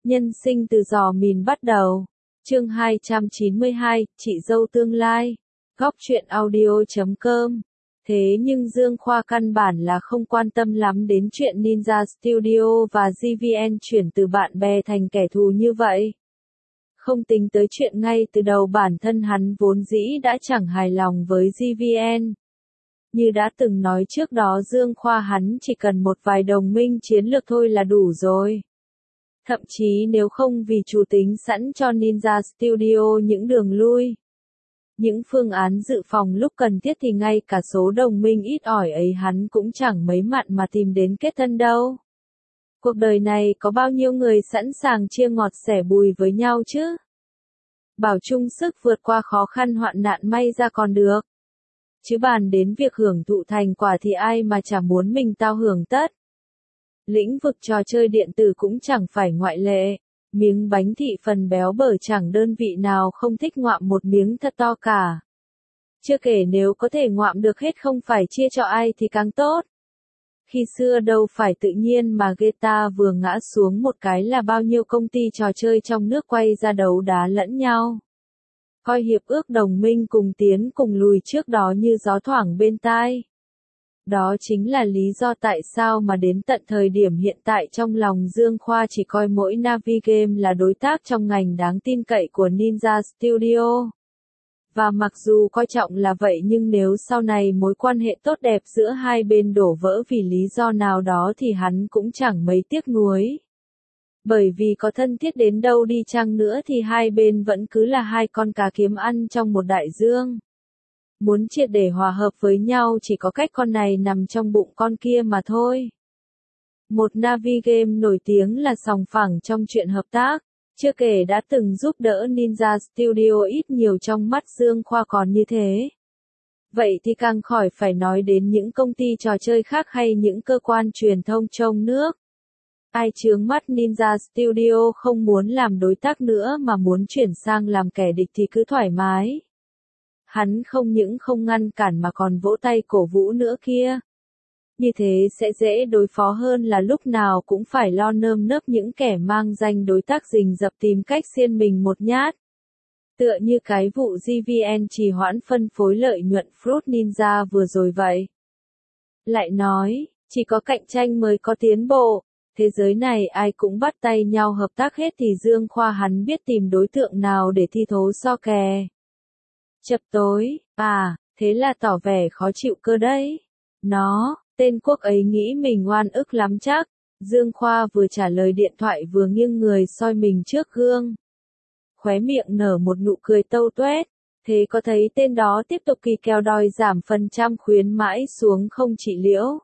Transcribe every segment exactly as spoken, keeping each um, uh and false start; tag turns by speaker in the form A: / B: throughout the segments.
A: Nhân sinh từ giò mìn bắt đầu. Chương hai trăm chín mươi hai, chị dâu tương lai. Góc truyện audio chấm com. Thế nhưng Dương Khoa căn bản là không quan tâm lắm đến chuyện Ninja Studio và giê vê en chuyển từ bạn bè thành kẻ thù như vậy. Không tính tới chuyện ngay từ đầu bản thân hắn vốn dĩ đã chẳng hài lòng với giê vê en. Như đã từng nói trước đó, Dương Khoa hắn chỉ cần một vài đồng minh chiến lược thôi là đủ rồi. Thậm chí nếu không vì chủ tính sẵn cho Ninja Studio những đường lui, những phương án dự phòng lúc cần thiết thì ngay cả số đồng minh ít ỏi ấy hắn cũng chẳng mấy mặn mà tìm đến kết thân đâu. Cuộc đời này có bao nhiêu người sẵn sàng chia ngọt sẻ bùi với nhau chứ? Bảo chung sức vượt qua khó khăn hoạn nạn may ra còn được. Chứ bàn đến việc hưởng thụ thành quả thì ai mà chả muốn mình tao hưởng tất. Lĩnh vực trò chơi điện tử cũng chẳng phải ngoại lệ. Miếng bánh thị phần béo bở chẳng đơn vị nào không thích ngoạm một miếng thật to cả. Chưa kể nếu có thể ngoạm được hết không phải chia cho ai thì càng tốt. Khi xưa đâu phải tự nhiên mà giê tê a vừa ngã xuống một cái là bao nhiêu công ty trò chơi trong nước quay ra đấu đá lẫn nhau. Coi hiệp ước đồng minh cùng tiến cùng lùi trước đó như gió thoảng bên tai. Đó chính là lý do tại sao mà đến tận thời điểm hiện tại trong lòng Dương Khoa chỉ coi mỗi Navigame là đối tác trong ngành đáng tin cậy của Ninja Studio. Và mặc dù coi trọng là vậy nhưng nếu sau này mối quan hệ tốt đẹp giữa hai bên đổ vỡ vì lý do nào đó thì hắn cũng chẳng mấy tiếc nuối. Bởi vì có thân thiết đến đâu đi chăng nữa thì hai bên vẫn cứ là hai con cá kiếm ăn trong một đại dương. Muốn triệt để hòa hợp với nhau chỉ có cách con này nằm trong bụng con kia mà thôi. Một Navigame nổi tiếng là sòng phẳng trong chuyện hợp tác, chưa kể đã từng giúp đỡ Ninja Studio ít nhiều trong mắt Dương Khoa còn như thế. Vậy thì càng khỏi phải nói đến những công ty trò chơi khác hay những cơ quan truyền thông trong nước. Ai chướng mắt Ninja Studio không muốn làm đối tác nữa mà muốn chuyển sang làm kẻ địch thì cứ thoải mái. Hắn không những không ngăn cản mà còn vỗ tay cổ vũ nữa kia. Như thế sẽ dễ đối phó hơn là lúc nào cũng phải lo nơm nớp những kẻ mang danh đối tác rình rập tìm cách xiên mình một nhát. Tựa như cái vụ giê vê en trì hoãn phân phối lợi nhuận Fruit Ninja vừa rồi vậy. Lại nói, chỉ có cạnh tranh mới có tiến bộ. Thế giới này ai cũng bắt tay nhau hợp tác hết thì Dương Khoa hắn biết tìm đối tượng nào để thi thố so kè. Chập tối, à, thế là tỏ vẻ khó chịu cơ đấy. Nó, tên quốc ấy nghĩ mình oan ức lắm chắc. Dương Khoa vừa trả lời điện thoại vừa nghiêng người soi mình trước gương. Khóe miệng nở một nụ cười tâu tuét. Thế có thấy tên đó tiếp tục kỳ kèo đòi giảm phần trăm khuyến mãi xuống không chị Liễu?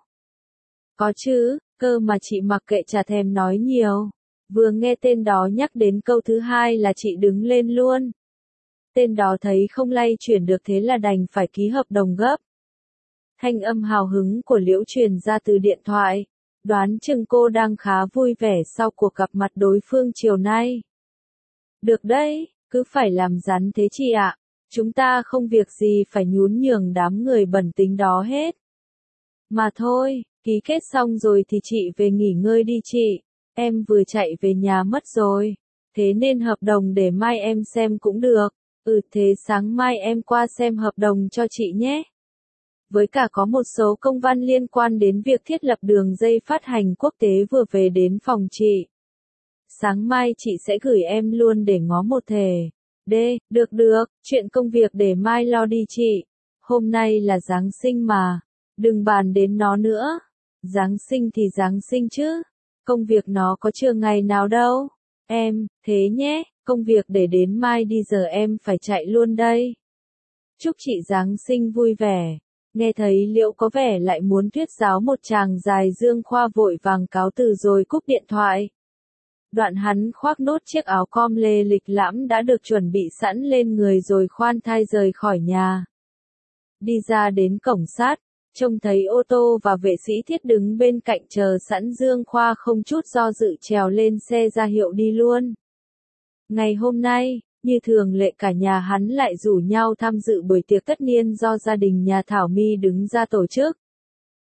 A: Có chứ, cơ mà chị mặc kệ chả thèm nói nhiều. Vừa nghe tên đó nhắc đến câu thứ hai là chị đứng lên luôn. Tên đó thấy không lay chuyển được thế là đành phải ký hợp đồng gấp. Thanh âm hào hứng của Liễu truyền ra từ điện thoại. Đoán chừng cô đang khá vui vẻ sau cuộc gặp mặt đối phương chiều nay. Được đấy, cứ phải làm rắn thế chị ạ. Chúng ta không việc gì phải nhún nhường đám người bẩn tính đó hết. Mà thôi, ký kết xong rồi thì chị về nghỉ ngơi đi chị. Em vừa chạy về nhà mất rồi. Thế nên hợp đồng để mai em xem cũng được. Ừ thế sáng mai em qua xem hợp đồng cho chị nhé. Với cả có một số công văn liên quan đến việc thiết lập đường dây phát hành quốc tế vừa về đến phòng chị. Sáng mai chị sẽ gửi em luôn để ngó một thể. D, được được, chuyện công việc để mai lo đi chị. Hôm nay là Giáng sinh mà. Đừng bàn đến nó nữa. Giáng sinh thì Giáng sinh chứ. Công việc nó có chưa ngày nào đâu. Em, thế nhé. Công việc để đến mai đi giờ em phải chạy luôn đây. Chúc chị Giáng sinh vui vẻ. Nghe thấy Liễu có vẻ lại muốn thuyết giáo một tràng dài Dương Khoa vội vàng cáo từ rồi cúp điện thoại. Đoạn hắn khoác nốt chiếc áo com lê lịch lãm đã được chuẩn bị sẵn lên người rồi khoan thai rời khỏi nhà. Đi ra đến cổng sát, trông thấy ô tô và vệ sĩ thiết đứng bên cạnh chờ sẵn Dương Khoa không chút do dự trèo lên xe ra hiệu đi luôn. Ngày hôm nay, như thường lệ cả nhà hắn lại rủ nhau tham dự buổi tiệc tất niên do gia đình nhà Thảo My đứng ra tổ chức.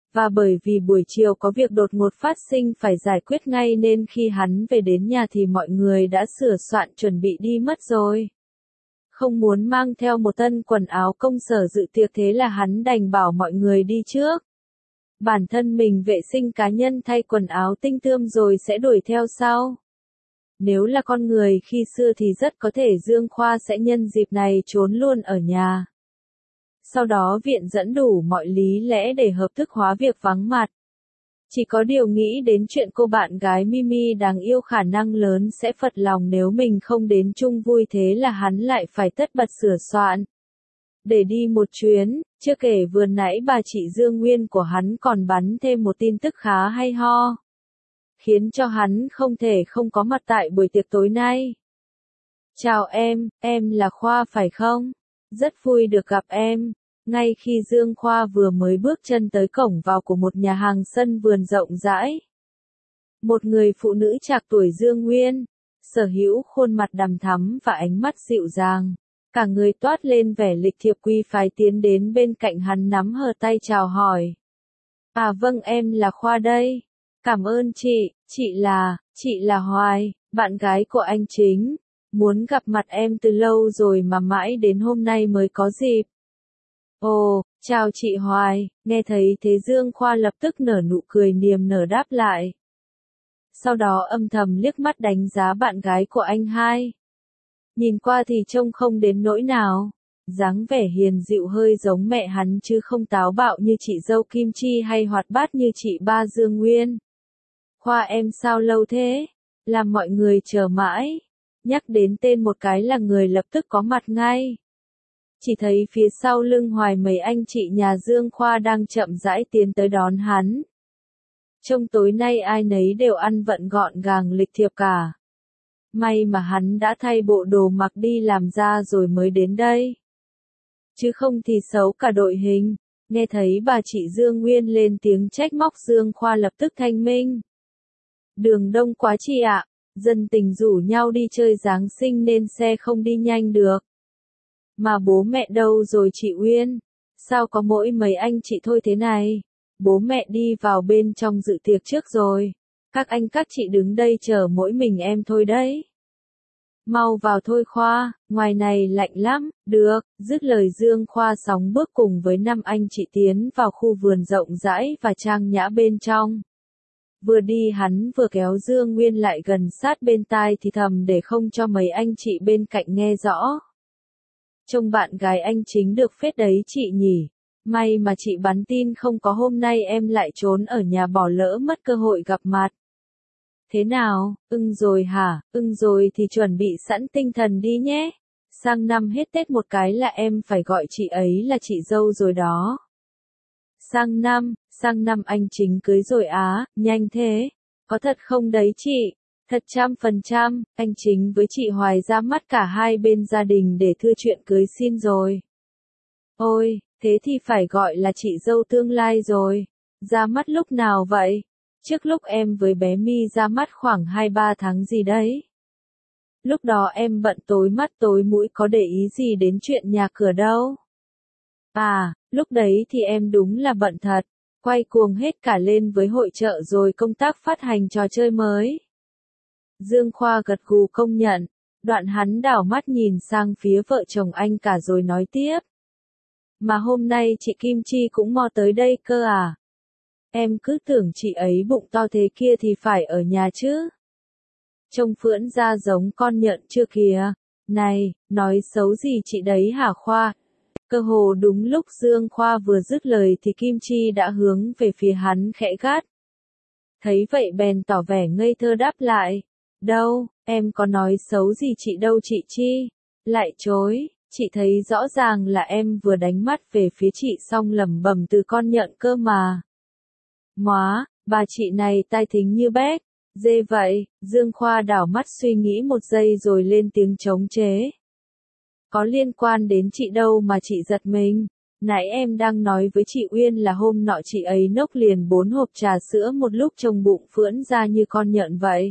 A: Và bởi vì buổi chiều có việc đột ngột phát sinh phải giải quyết ngay nên khi hắn về đến nhà thì mọi người đã sửa soạn chuẩn bị đi mất rồi. Không muốn mang theo một thân quần áo công sở dự tiệc thế là hắn đành bảo mọi người đi trước. Bản thân mình vệ sinh cá nhân thay quần áo tinh tươm rồi sẽ đuổi theo sau. Nếu là con người khi xưa thì rất có thể Dương Khoa sẽ nhân dịp này trốn luôn ở nhà. Sau đó viện dẫn đủ mọi lý lẽ để hợp thức hóa việc vắng mặt. Chỉ có điều nghĩ đến chuyện cô bạn gái Mimi đáng yêu khả năng lớn sẽ phật lòng nếu mình không đến chung vui thế là hắn lại phải tất bật sửa soạn. Để đi một chuyến, chưa kể vừa nãy bà chị Dương Nguyên của hắn còn bắn thêm một tin tức khá hay ho. Khiến cho hắn không thể không có mặt tại buổi tiệc tối nay. Chào em, em là Khoa phải không? Rất vui được gặp em. Ngay khi Dương Khoa vừa mới bước chân tới cổng vào của một nhà hàng sân vườn rộng rãi. Một người phụ nữ trạc tuổi Dương Nguyên, sở hữu khuôn mặt đằm thắm và ánh mắt dịu dàng. Cả người toát lên vẻ lịch thiệp quý phái tiến đến bên cạnh hắn nắm hờ tay chào hỏi. À vâng em là Khoa đây. Cảm ơn chị, chị là, chị là Hoài, bạn gái của anh Chính. Muốn gặp mặt em từ lâu rồi mà mãi đến hôm nay mới có dịp. Ồ, chào chị Hoài, nghe thấy thế Dương Khoa lập tức nở nụ cười niềm nở đáp lại. Sau đó âm thầm liếc mắt đánh giá bạn gái của anh hai. Nhìn qua thì trông không đến nỗi nào. Dáng vẻ hiền dịu hơi giống mẹ hắn chứ không táo bạo như chị dâu Kim Chi hay hoạt bát như chị ba Dương Nguyên. Khoa em sao lâu thế? Làm mọi người chờ mãi. Nhắc đến tên một cái là người lập tức có mặt ngay. Chỉ thấy phía sau lưng Hoài mấy anh chị nhà Dương Khoa đang chậm rãi tiến tới đón hắn. Trông tối nay ai nấy đều ăn vận gọn gàng lịch thiệp cả. May mà hắn đã thay bộ đồ mặc đi làm ra rồi mới đến đây. Chứ không thì xấu cả đội hình. Nghe thấy bà chị Dương Nguyên lên tiếng trách móc Dương Khoa lập tức thanh minh. Đường đông quá chị ạ, dân tình rủ nhau đi chơi Giáng sinh nên xe không đi nhanh được. Mà bố mẹ đâu rồi chị Uyên? Sao có mỗi mấy anh chị thôi thế này? Bố mẹ đi vào bên trong dự tiệc trước rồi. Các anh các chị đứng đây chờ mỗi mình em thôi đấy. Mau vào thôi Khoa, ngoài này lạnh lắm, được, dứt lời Dương Khoa sóng bước cùng với năm anh chị tiến vào khu vườn rộng rãi và trang nhã bên trong. Vừa đi hắn vừa kéo Dương Nguyên lại gần sát bên tai thì thầm để không cho mấy anh chị bên cạnh nghe rõ. Trông bạn gái anh Chính được phết đấy chị nhỉ. May mà chị bắn tin không có hôm nay em lại trốn ở nhà bỏ lỡ mất cơ hội gặp mặt. Thế nào, ưng rồi hả, ưng rồi thì chuẩn bị sẵn tinh thần đi nhé. Sang năm hết Tết một cái là em phải gọi chị ấy là chị dâu rồi đó. Sang năm, sang năm anh Chính cưới rồi á, nhanh thế. Có thật không đấy chị? Thật trăm phần trăm, anh Chính với chị Hoài ra mắt cả hai bên gia đình để thưa chuyện cưới xin rồi. Ôi, thế thì phải gọi là chị dâu tương lai rồi. Ra mắt lúc nào vậy? Trước lúc em với bé My ra mắt khoảng hai ba tháng gì đấy. Lúc đó em bận tối mắt tối mũi có để ý gì đến chuyện nhà cửa đâu. À, lúc đấy thì em đúng là bận thật. Quay cuồng hết cả lên với hội chợ rồi công tác phát hành trò chơi mới. Dương Khoa gật gù công nhận. Đoạn hắn đảo mắt nhìn sang phía vợ chồng anh cả rồi nói tiếp. Mà hôm nay chị Kim Chi cũng mò tới đây cơ à? Em cứ tưởng chị ấy bụng to thế kia thì phải ở nhà chứ. Trông phưỡn ra giống con nhện chưa kìa. Này, nói xấu gì chị đấy hả Khoa? Cơ hồ đúng lúc Dương Khoa vừa dứt lời thì Kim Chi đã hướng về phía hắn khẽ gắt. Thấy vậy bèn tỏ vẻ ngây thơ đáp lại. Đâu, em có nói xấu gì chị đâu chị Chi. Lại chối, chị thấy rõ ràng là em vừa đánh mắt về phía chị xong lẩm bẩm từ con nhện cơ mà. Móa, bà chị này tai thính như béc. Dê vậy, Dương Khoa đảo mắt suy nghĩ một giây rồi lên tiếng chống chế. Có liên quan đến chị đâu mà chị giật mình. Nãy em đang nói với chị Uyên là hôm nọ chị ấy nốc liền bốn hộp trà sữa một lúc trông bụng phưỡn ra như con nhện vậy.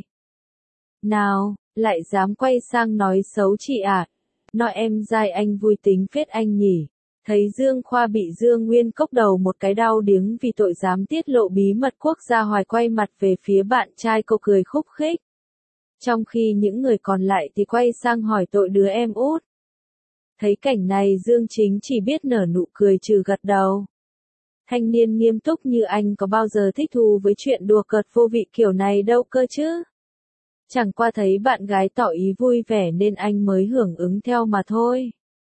A: Nào, lại dám quay sang nói xấu chị à? Nói em dai anh vui tính phết anh nhỉ. Thấy Dương Khoa bị Dương Nguyên cốc đầu một cái đau điếng vì tội dám tiết lộ bí mật quốc gia Hoài quay mặt về phía bạn trai cô cười khúc khích. Trong khi những người còn lại thì quay sang hỏi tội đứa em út. Thấy cảnh này Dương Chính chỉ biết nở nụ cười trừ gật đầu. Thanh niên nghiêm túc như anh có bao giờ thích thú với chuyện đùa cợt vô vị kiểu này đâu cơ chứ. Chẳng qua thấy bạn gái tỏ ý vui vẻ nên anh mới hưởng ứng theo mà thôi.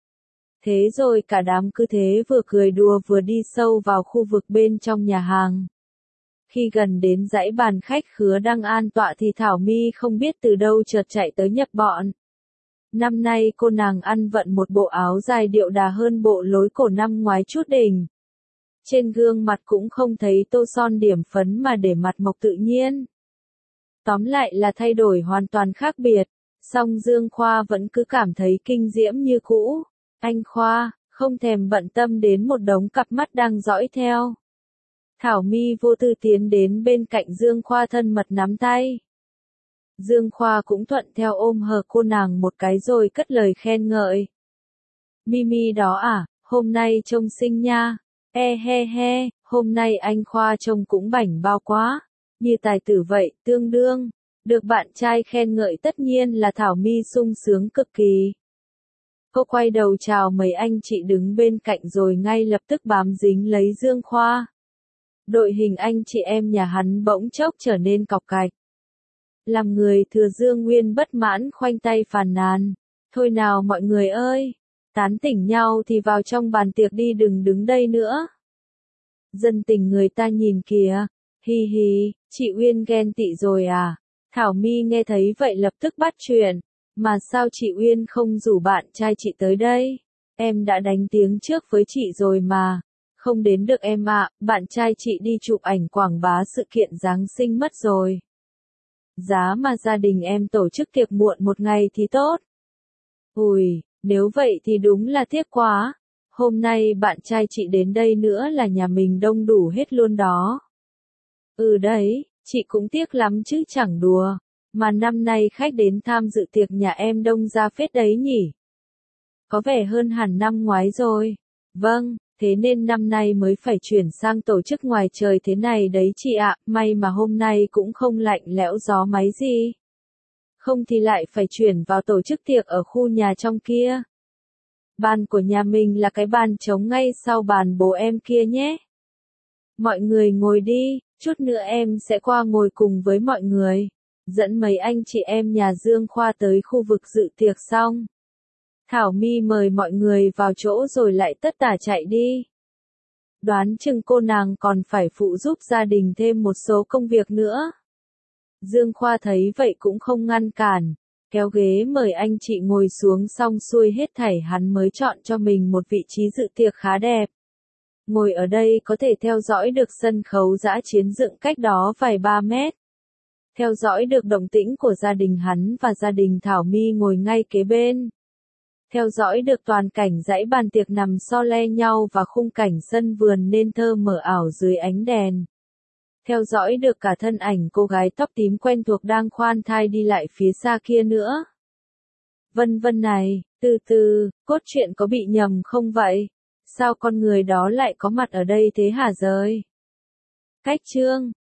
A: Thế rồi cả đám cứ thế vừa cười đùa vừa đi sâu vào khu vực bên trong nhà hàng. Khi gần đến dãy bàn khách khứa đang an tọa thì Thảo My không biết từ đâu chợt chạy tới nhập bọn. Năm nay cô nàng ăn vận một bộ áo dài điệu đà hơn bộ lối cổ năm ngoái chút đỉnh. Trên gương mặt cũng không thấy tô son điểm phấn mà để mặt mộc tự nhiên. Tóm lại là thay đổi hoàn toàn khác biệt, song Dương Khoa vẫn cứ cảm thấy kinh diễm như cũ. Anh Khoa, không thèm bận tâm đến một đống cặp mắt đang dõi theo. Thảo My vô tư tiến đến bên cạnh Dương Khoa thân mật nắm tay. Dương Khoa cũng thuận theo ôm hờ cô nàng một cái rồi cất lời khen ngợi. Mimi đó à, hôm nay trông xinh nha. E he he, hôm nay anh Khoa trông cũng bảnh bao quá. Như tài tử vậy, tương đương. Được bạn trai khen ngợi tất nhiên là Thảo My sung sướng cực kỳ. Cô quay đầu chào mấy anh chị đứng bên cạnh rồi ngay lập tức bám dính lấy Dương Khoa. Đội hình anh chị em nhà hắn bỗng chốc trở nên cọc cạch. Làm người thừa Dương Nguyên bất mãn khoanh tay phàn nàn. Thôi nào mọi người ơi, tán tỉnh nhau thì vào trong bàn tiệc đi đừng đứng đây nữa. Dân tình người ta nhìn kìa, hi hi, chị Uyên ghen tị rồi à? Thảo My nghe thấy vậy lập tức bắt chuyện. Mà sao chị Uyên không rủ bạn trai chị tới đây? Em đã đánh tiếng trước với chị rồi mà. Không đến được em ạ, bạn trai chị đi chụp ảnh quảng bá sự kiện Giáng sinh mất rồi. Giá mà gia đình em tổ chức tiệc muộn một ngày thì tốt. Ui, nếu vậy thì đúng là tiếc quá. Hôm nay bạn trai chị đến đây nữa là nhà mình đông đủ hết luôn đó. Ừ đấy, chị cũng tiếc lắm chứ chẳng đùa. Mà năm nay khách đến tham dự tiệc nhà em đông ra phết đấy nhỉ. Có vẻ hơn hẳn năm ngoái rồi. Vâng, thế nên năm nay mới phải chuyển sang tổ chức ngoài trời thế này đấy chị ạ. May mà hôm nay cũng không lạnh lẽo gió máy gì. Không thì lại phải chuyển vào tổ chức tiệc ở khu nhà trong kia. Bàn của nhà mình là cái bàn trống ngay sau bàn bố em kia nhé. Mọi người ngồi đi, chút nữa em sẽ qua ngồi cùng với mọi người. Dẫn mấy anh chị em nhà Dương Khoa tới khu vực dự tiệc xong. Thảo My mời mọi người vào chỗ rồi lại tất tả chạy đi. Đoán chừng cô nàng còn phải phụ giúp gia đình thêm một số công việc nữa. Dương Khoa thấy vậy cũng không ngăn cản, kéo ghế mời anh chị ngồi xuống xong xuôi hết thảy hắn mới chọn cho mình một vị trí dự tiệc khá đẹp. Ngồi ở đây có thể theo dõi được sân khấu dã chiến dựng cách đó vài ba mét. Theo dõi được động tĩnh của gia đình hắn và gia đình Thảo My ngồi ngay kế bên. Theo dõi được toàn cảnh dãy bàn tiệc nằm so le nhau và khung cảnh sân vườn nên thơ mờ ảo dưới ánh đèn. Theo dõi được cả thân ảnh cô gái tóc tím quen thuộc đang khoan thai đi lại phía xa kia nữa. Vân vân này, từ từ, cốt truyện có bị nhầm không vậy? Sao con người đó lại có mặt ở đây thế hả rời? Cách chương